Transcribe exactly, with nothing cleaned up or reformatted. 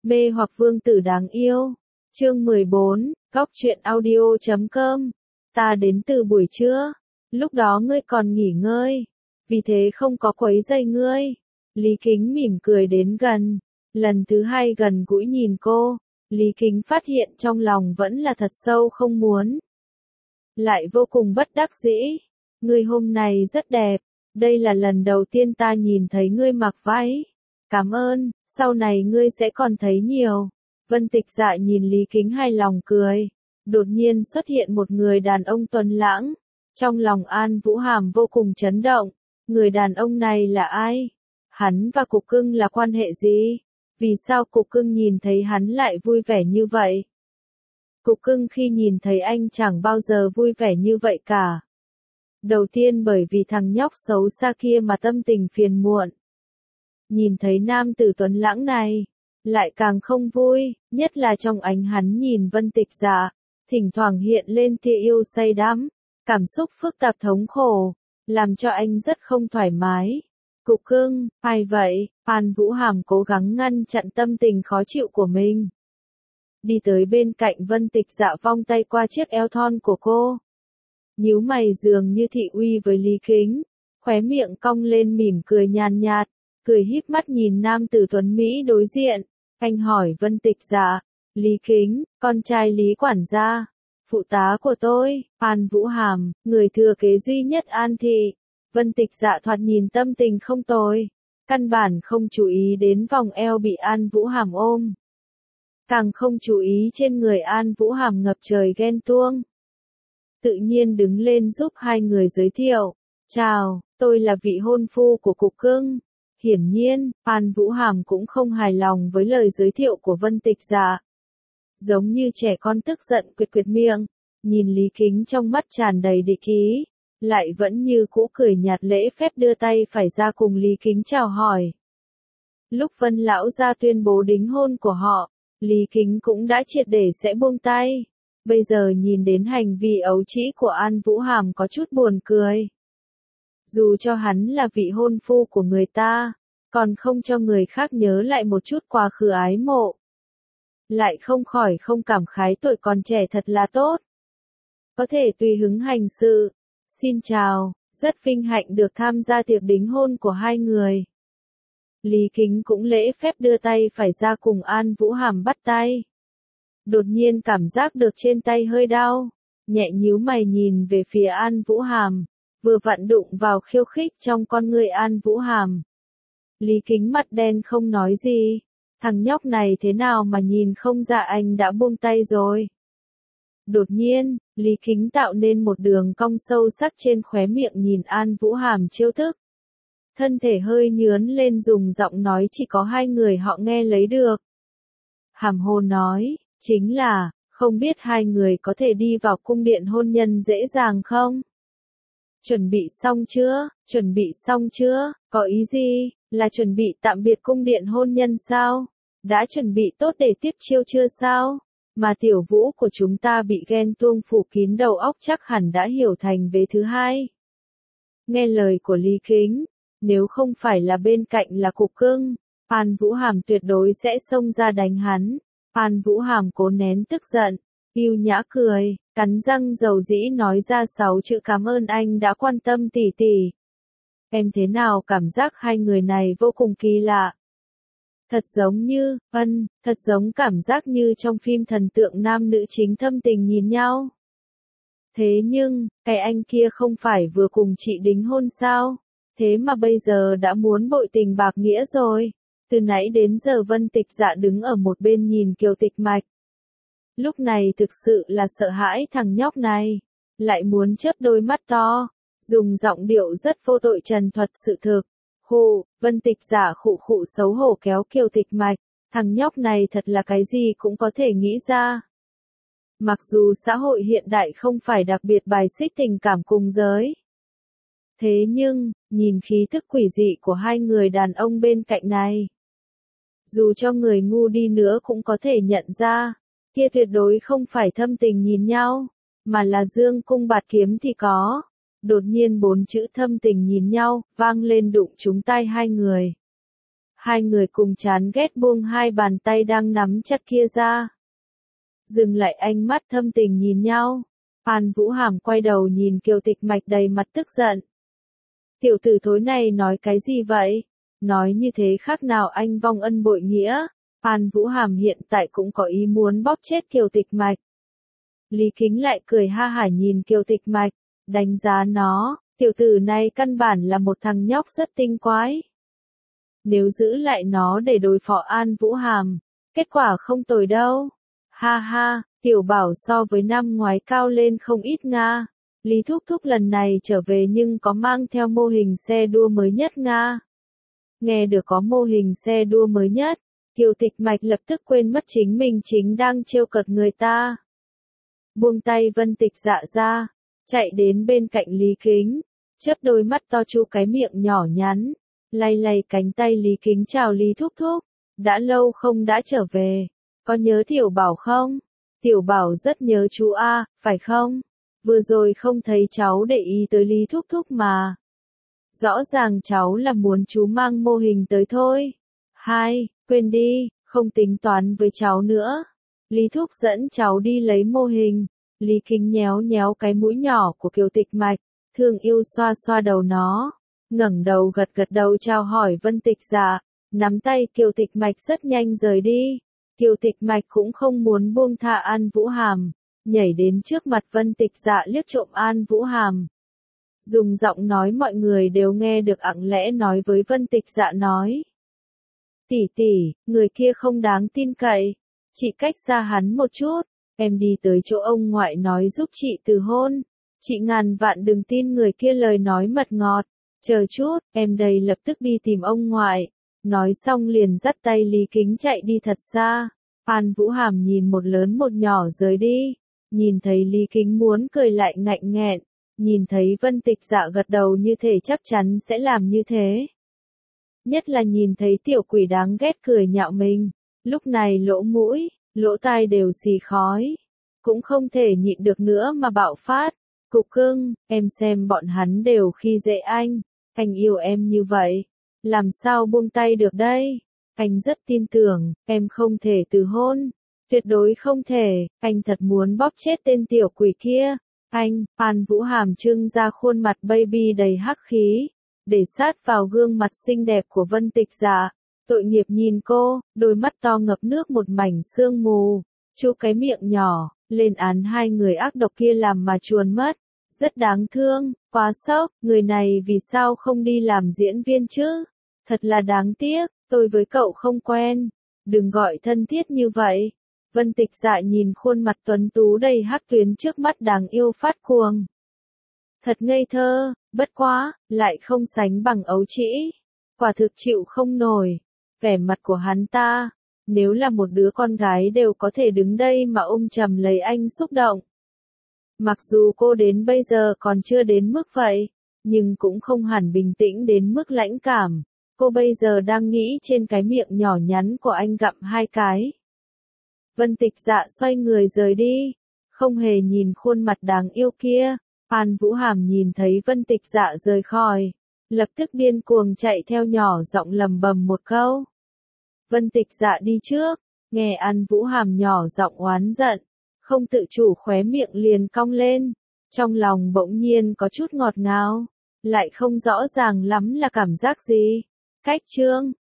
Mê hoặc vương tử đáng yêu. Chương mười bốn, góc truyện audio chấm com. Ta đến từ buổi trưa. Lúc đó ngươi còn nghỉ ngơi. Vì thế không có quấy rầy ngươi. Lý Kính mỉm cười đến gần. Lần thứ hai gần gũi nhìn cô. Lý Kính phát hiện trong lòng vẫn là thật sâu không muốn. Lại vô cùng bất đắc dĩ. Ngươi hôm nay rất đẹp. Đây là lần đầu tiên ta nhìn thấy ngươi mặc váy. Cảm ơn, sau này ngươi sẽ còn thấy nhiều. Vân Tịch Dạ nhìn Lý Kính hài lòng cười. Đột nhiên xuất hiện một người đàn ông tuấn lãng. Trong lòng An Vũ Hàm vô cùng chấn động. Người đàn ông này là ai? Hắn và Cục Cưng là quan hệ gì? Vì sao Cục Cưng nhìn thấy hắn lại vui vẻ như vậy? Cục Cưng khi nhìn thấy anh chẳng bao giờ vui vẻ như vậy cả. Đầu tiên bởi vì thằng nhóc xấu xa kia mà tâm tình phiền muộn. Nhìn thấy nam tử tuấn lãng này, lại càng không vui, nhất là trong ánh hắn nhìn Vân Tịch Dạ, thỉnh thoảng hiện lên tia yêu say đắm, cảm xúc phức tạp thống khổ, làm cho anh rất không thoải mái. Cục Cưng, ai vậy? An Vũ Hàm cố gắng ngăn chặn tâm tình khó chịu của mình. Đi tới bên cạnh Vân Tịch Dạ vòng tay qua chiếc eo thon của cô. Nhíu mày dường như thị uy với Lý Kính, khóe miệng cong lên mỉm cười nhàn nhạt, cười híp mắt nhìn nam tử tuấn Mỹ đối diện. Anh hỏi Vân Tịch Dạ, Lý Kính, con trai Lý quản gia, phụ tá của tôi, An Vũ Hàm, người thừa kế duy nhất An thị. Vân Tịch Dạ thoạt nhìn tâm tình không tồi, căn bản không chú ý đến vòng eo bị An Vũ Hàm ôm. Càng không chú ý trên người An Vũ Hàm ngập trời ghen tuông. Tự nhiên đứng lên giúp hai người giới thiệu. Chào, tôi là vị hôn phu của Cục Cưng. Hiển nhiên, An Vũ Hàm cũng không hài lòng với lời giới thiệu của Vân Tịch Dạ. Giống như trẻ con tức giận quyệt quyệt miệng, nhìn Lý Kính trong mắt tràn đầy địch ý, lại vẫn như cũ cười nhạt lễ phép đưa tay phải ra cùng Lý Kính chào hỏi. Lúc Vân lão gia tuyên bố đính hôn của họ, Lý Kính cũng đã triệt để sẽ buông tay. Bây giờ nhìn đến hành vi ấu trĩ của An Vũ Hàm có chút buồn cười. Dù cho hắn là vị hôn phu của người ta, còn không cho người khác nhớ lại một chút quá khứ ái mộ. Lại không khỏi không cảm khái tuổi còn trẻ thật là tốt. Có thể tùy hứng hành sự. Xin chào, rất vinh hạnh được tham gia tiệc đính hôn của hai người. Lý Kính cũng lễ phép đưa tay phải ra cùng An Vũ Hàm bắt tay. Đột nhiên cảm giác được trên tay hơi đau, nhẹ nhíu mày nhìn về phía An Vũ Hàm, vừa vặn đụng vào khiêu khích trong con người An Vũ Hàm. Lý Kính mặt đen không nói gì, thằng nhóc này thế nào mà nhìn không ra anh đã buông tay rồi. Đột nhiên, Lý Kính tạo nên một đường cong sâu sắc trên khóe miệng nhìn An Vũ Hàm trêu tức. Thân thể hơi nhướn lên dùng giọng nói chỉ có hai người họ nghe lấy được. Hàm hồ nói, chính là, không biết hai người có thể đi vào cung điện hôn nhân dễ dàng không? Chuẩn bị xong chưa? Chuẩn bị xong chưa? Có ý gì? Là chuẩn bị tạm biệt cung điện hôn nhân sao? Đã chuẩn bị tốt để tiếp chiêu chưa sao? Mà tiểu vũ của chúng ta bị ghen tuông phủ kín đầu óc chắc hẳn đã hiểu thành vế thứ hai. Nghe lời của Lý Kính, nếu không phải là bên cạnh là Cục Cưng, An Vũ Hàm tuyệt đối sẽ xông ra đánh hắn. An Vũ Hàm cố nén tức giận, yêu nhã cười, cắn răng dầu dĩ nói ra sáu chữ cảm ơn anh đã quan tâm tỉ tỉ. Em thế nào cảm giác hai người này vô cùng kỳ lạ. Thật giống như, ân, thật giống cảm giác như trong phim thần tượng nam nữ chính thâm tình nhìn nhau. Thế nhưng, cái anh kia không phải vừa cùng chị đính hôn sao? Thế mà bây giờ đã muốn bội tình bạc nghĩa rồi. Từ nãy đến giờ Vân Tịch Dạ đứng ở một bên nhìn Kiều Tịch Mạch. Lúc này thực sự là sợ hãi thằng nhóc này. Lại muốn chớp đôi mắt to. Dùng giọng điệu rất vô tội trần thuật sự thực. Khụ, Vân Tịch Dạ khụ khụ xấu hổ kéo Kiều Tịch Mạch. Thằng nhóc này thật là cái gì cũng có thể nghĩ ra. Mặc dù xã hội hiện đại không phải đặc biệt bài xích tình cảm cùng giới. Thế nhưng, nhìn khí thức quỷ dị của hai người đàn ông bên cạnh này. Dù cho người ngu đi nữa cũng có thể nhận ra, kia tuyệt đối không phải thâm tình nhìn nhau, mà là dương cung bạt kiếm thì có. Đột nhiên bốn chữ thâm tình nhìn nhau, vang lên đụng trúng tai hai người. Hai người cùng chán ghét buông hai bàn tay đang nắm chặt kia ra. Dừng lại ánh mắt thâm tình nhìn nhau. An Vũ Hàm quay đầu nhìn Kiều Tịch Mạch đầy mặt tức giận. Tiểu tử thối này nói cái gì vậy? Nói như thế khác nào anh vong ân bội nghĩa. An Vũ Hàm hiện tại cũng có ý muốn bóp chết Kiều Tịch Mạch. Lý Kính lại cười ha hả nhìn Kiều Tịch Mạch, đánh giá nó, tiểu tử này căn bản là một thằng nhóc rất tinh quái. Nếu giữ lại nó để đối phó An Vũ Hàm, kết quả không tồi đâu. Ha ha, tiểu bảo so với năm ngoái cao lên không ít nga. Lý Thúc Thúc lần này trở về nhưng có mang theo mô hình xe đua mới nhất nga. Nghe được có mô hình xe đua mới nhất, Kiều Tịch Mạch lập tức quên mất chính mình chính đang trêu cợt người ta. Buông tay Vân Tịch Dạ ra, chạy đến bên cạnh Lý Kính, chớp đôi mắt to chu cái miệng nhỏ nhắn, lay lay cánh tay Lý Kính chào Lý Thúc Thúc, đã lâu không đã trở về, có nhớ Tiểu Bảo không? Tiểu Bảo rất nhớ chú a, phải không? Vừa rồi không thấy cháu để ý tới Lý Thúc Thúc mà. Rõ ràng cháu là muốn chú mang mô hình tới thôi. Hai, quên đi, không tính toán với cháu nữa. Lý Thúc dẫn cháu đi lấy mô hình. Lý Kính nhéo nhéo cái mũi nhỏ của Kiều Tịch Mạch, thương yêu xoa xoa đầu nó, ngẩng đầu gật gật đầu chào hỏi Vân Tịch Dạ, nắm tay Kiều Tịch Mạch rất nhanh rời đi. Kiều Tịch Mạch cũng không muốn buông tha An Vũ Hàm, nhảy đến trước mặt Vân Tịch Dạ liếc trộm An Vũ Hàm. Dùng giọng nói mọi người đều nghe được ặng lẽ nói với Vân Tịch Dạ nói. Tỷ tỷ, người kia không đáng tin cậy, chị cách xa hắn một chút, em đi tới chỗ ông ngoại nói giúp chị từ hôn. Chị ngàn vạn đừng tin người kia lời nói mật ngọt, chờ chút, em đây lập tức đi tìm ông ngoại. Nói xong liền dắt tay Lý Kính chạy đi thật xa. An Vũ Hàm nhìn một lớn một nhỏ rời đi, nhìn thấy Lý Kính muốn cười lại ngạnh nghẹn, nhìn thấy Vân Tịch Dạ gật đầu như thể chắc chắn sẽ làm như thế. Nhất là nhìn thấy tiểu quỷ đáng ghét cười nhạo mình, lúc này lỗ mũi, lỗ tai đều xì khói, cũng không thể nhịn được nữa mà bạo phát. Cục cưng, em xem bọn hắn đều khi dễ anh, anh yêu em như vậy, làm sao buông tay được đây? Anh rất tin tưởng, em không thể từ hôn, tuyệt đối không thể, anh thật muốn bóp chết tên tiểu quỷ kia. Anh, An Vũ Hàm trưng ra khuôn mặt baby đầy hắc khí, để sát vào gương mặt xinh đẹp của Vân Tịch Dạ. Tội nghiệp nhìn cô, đôi mắt to ngập nước một mảnh sương mù, chu cái miệng nhỏ, lên án hai người ác độc kia làm mà chuồn mất. Rất đáng thương, quá sốc, người này vì sao không đi làm diễn viên chứ? Thật là đáng tiếc, tôi với cậu không quen, đừng gọi thân thiết như vậy. Vân Tịch Dạ nhìn khuôn mặt tuấn tú đầy hắc tuyến trước mắt đáng yêu phát cuồng. Thật ngây thơ, bất quá, lại không sánh bằng ấu trĩ. Quả thực chịu không nổi, vẻ mặt của hắn ta, nếu là một đứa con gái đều có thể đứng đây mà ôm chầm lấy anh xúc động. Mặc dù cô đến bây giờ còn chưa đến mức vậy, nhưng cũng không hẳn bình tĩnh đến mức lãnh cảm. Cô bây giờ đang nghĩ trên cái miệng nhỏ nhắn của anh gặm hai cái. Vân Tịch Dạ xoay người rời đi, không hề nhìn khuôn mặt đáng yêu kia. An Vũ Hàm nhìn thấy Vân Tịch Dạ rời khỏi, lập tức điên cuồng chạy theo nhỏ giọng lầm bầm một câu. Vân Tịch Dạ đi trước, nghe An Vũ Hàm nhỏ giọng oán giận, không tự chủ khóe miệng liền cong lên, trong lòng bỗng nhiên có chút ngọt ngào, lại không rõ ràng lắm là cảm giác gì. Cách chương